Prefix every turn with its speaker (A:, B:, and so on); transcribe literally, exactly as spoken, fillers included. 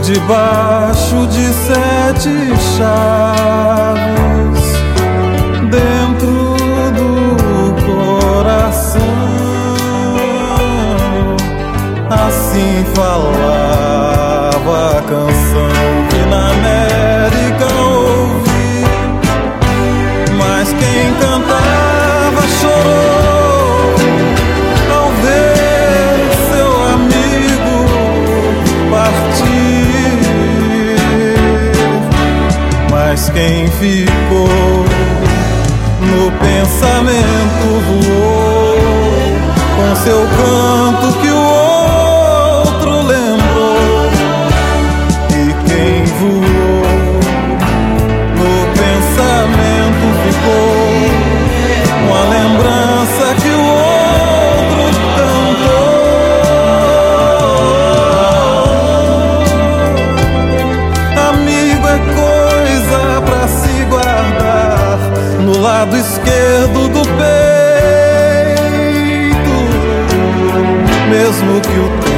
A: debaixo de sete chaves, dentro do coração. Assim falava a canção que na América ouvi, mas quem cantava chorou ao ver seu amigo partir. Mas quem ficou no pensamento voou com seu canto que o outro lembrou. E quem voou no pensamento ficou com a lembrança que o outro cantou. Amigo é coisa pra se guardar no lado esquerdo do peito, mesmo que o